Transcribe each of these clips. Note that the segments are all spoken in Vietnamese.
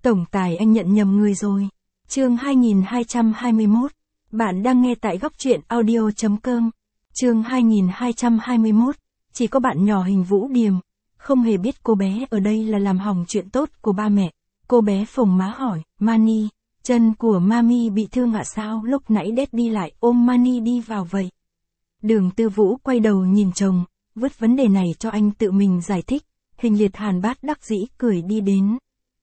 Tổng tài anh nhận nhầm người rồi. Chương 2221. Bạn đang nghe tại góc truyện audio.com. Chương 2221. Chỉ có bạn nhỏ Hình Vũ Điềm, không hề biết cô bé ở đây là làm hỏng chuyện tốt của ba mẹ. Cô bé phồng má hỏi, Mani, chân của Mami bị thương ạ sao? Lúc nãy Daddy lại ôm Mani đi vào vậy. Đường Tư Vũ quay đầu nhìn chồng, vứt vấn đề này cho anh tự mình giải thích. Hình Liệt Hàn bát đắc dĩ cười đi đến.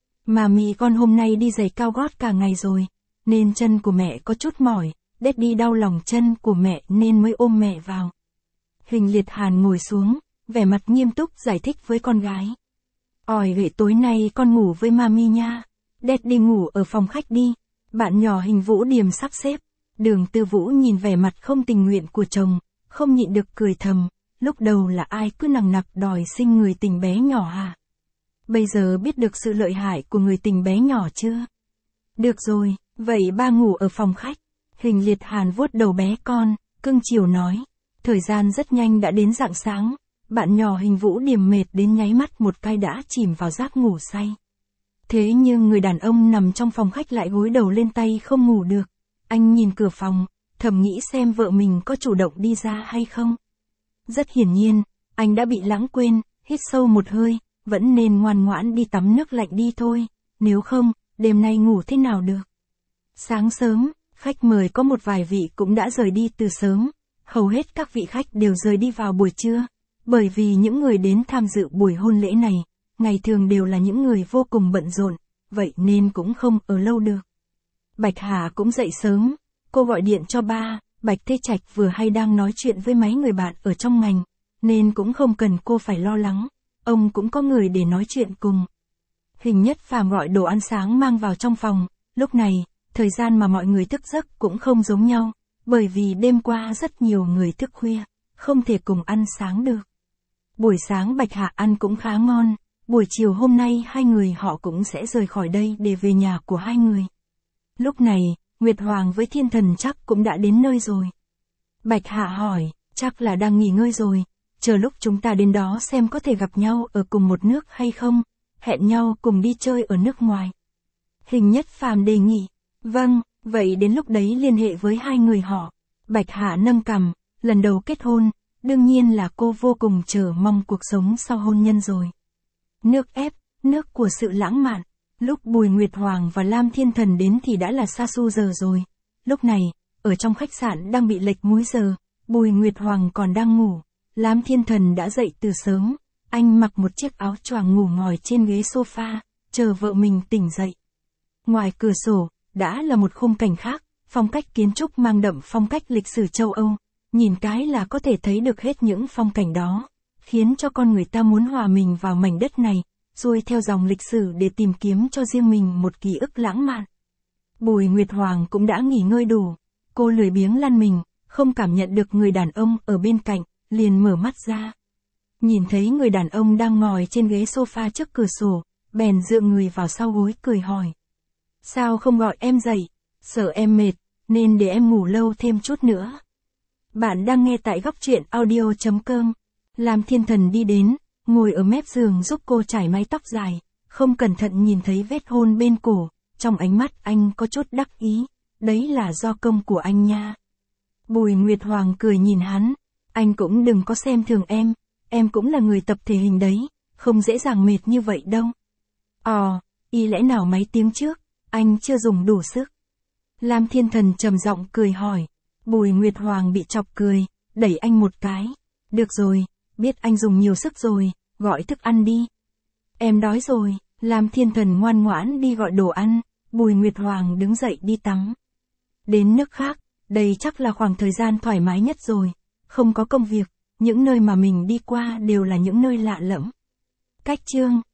Mami con hôm nay đi giày cao gót cả ngày rồi, nên chân của mẹ có chút mỏi, Daddy đau lòng chân của mẹ nên mới ôm mẹ vào. Hình Liệt Hàn ngồi xuống, vẻ mặt nghiêm túc giải thích với con gái. Ỏi vậy tối nay con ngủ với Mami nha, Daddy ngủ ở phòng khách đi, bạn nhỏ Hình Vũ Điềm sắp xếp. Đường Tư Vũ nhìn vẻ mặt không tình nguyện của chồng, không nhịn được cười thầm, lúc đầu là ai cứ nằng nặc đòi sinh người tình bé nhỏ hả? Bây giờ biết được sự lợi hại của người tình bé nhỏ chưa? Được rồi, vậy ba ngủ ở phòng khách. Hình Liệt Hàn vuốt đầu bé con, cưng chiều nói. Thời gian rất nhanh đã đến rạng sáng, bạn nhỏ Hình Vũ Điềm mệt đến nháy mắt một cái đã chìm vào giấc ngủ say. Thế nhưng người đàn ông nằm trong phòng khách lại gối đầu lên tay không ngủ được. Anh nhìn cửa phòng, thầm nghĩ xem vợ mình có chủ động đi ra hay không. Rất hiển nhiên, anh đã bị lãng quên, hít sâu một hơi, vẫn nên ngoan ngoãn đi tắm nước lạnh đi thôi, nếu không, đêm nay ngủ thế nào được. Sáng sớm, khách mời có một vài vị cũng đã rời đi từ sớm, hầu hết các vị khách đều rời đi vào buổi trưa, bởi vì những người đến tham dự buổi hôn lễ này, ngày thường đều là những người vô cùng bận rộn, vậy nên cũng không ở lâu được. Bạch Hà cũng dậy sớm, cô gọi điện cho ba, Bạch Thế Trạch vừa hay đang nói chuyện với mấy người bạn ở trong ngành, nên cũng không cần cô phải lo lắng, ông cũng có người để nói chuyện cùng. Hình Nhất Phàm gọi đồ ăn sáng mang vào trong phòng, lúc này, thời gian mà mọi người thức giấc cũng không giống nhau, bởi vì đêm qua rất nhiều người thức khuya, không thể cùng ăn sáng được. Buổi sáng Bạch Hạ ăn cũng khá ngon, buổi chiều hôm nay hai người họ cũng sẽ rời khỏi đây để về nhà của hai người. Lúc này, Nguyệt Hoàng với Thiên Thần chắc cũng đã đến nơi rồi. Bạch Hạ hỏi, chắc là đang nghỉ ngơi rồi, chờ lúc chúng ta đến đó xem có thể gặp nhau ở cùng một nước hay không, hẹn nhau cùng đi chơi ở nước ngoài. Hình Nhất Phàm đề nghị, vâng, vậy đến lúc đấy liên hệ với hai người họ. Bạch Hạ nâng cằm, lần đầu kết hôn, đương nhiên là cô vô cùng chờ mong cuộc sống sau hôn nhân rồi. Nước ép, nước của sự lãng mạn. Lúc Bùi Nguyệt Hoàng và Lam Thiên Thần đến thì đã là sa su giờ rồi. Lúc này, ở trong khách sạn đang bị lệch múi giờ, Bùi Nguyệt Hoàng còn đang ngủ. Lam Thiên Thần đã dậy từ sớm, anh mặc một chiếc áo choàng ngủ ngồi trên ghế sofa, chờ vợ mình tỉnh dậy. Ngoài cửa sổ, đã là một khung cảnh khác, phong cách kiến trúc mang đậm phong cách lịch sử châu Âu, nhìn cái là có thể thấy được hết những phong cảnh đó, khiến cho con người ta muốn hòa mình vào mảnh đất này, xuôi theo dòng lịch sử để tìm kiếm cho riêng mình một ký ức lãng mạn. Bùi Nguyệt Hoàng cũng đã nghỉ ngơi đủ, cô lười biếng lăn mình, không cảm nhận được người đàn ông ở bên cạnh, liền mở mắt ra. Nhìn thấy người đàn ông đang ngồi trên ghế sofa trước cửa sổ, bèn dựa người vào sau gối cười hỏi. Sao không gọi em dậy, sợ em mệt, nên để em ngủ lâu thêm chút nữa. Bạn đang nghe tại góc truyện audio.com. Lam Thiên Thần đi đến, ngồi ở mép giường giúp cô chải mái tóc dài, không cẩn thận nhìn thấy vết hôn bên cổ, trong ánh mắt anh có chút đắc ý, đấy là do công của anh nha. Bùi Nguyệt Hoàng cười nhìn hắn, anh cũng đừng có xem thường em cũng là người tập thể hình đấy, không dễ dàng mệt như vậy đâu. Y lẽ nào mấy tiếng trước, anh chưa dùng đủ sức? Lam Thiên Thần trầm giọng cười hỏi. Bùi Nguyệt Hoàng bị chọc cười, đẩy anh một cái. Được rồi, biết anh dùng nhiều sức rồi, gọi thức ăn đi. Em đói rồi. Lam Thiên Thần ngoan ngoãn đi gọi đồ ăn, Bùi Nguyệt Hoàng đứng dậy đi tắm. Đến nước khác, đây chắc là khoảng thời gian thoải mái nhất rồi, không có công việc, những nơi mà mình đi qua đều là những nơi lạ lẫm. Cách chương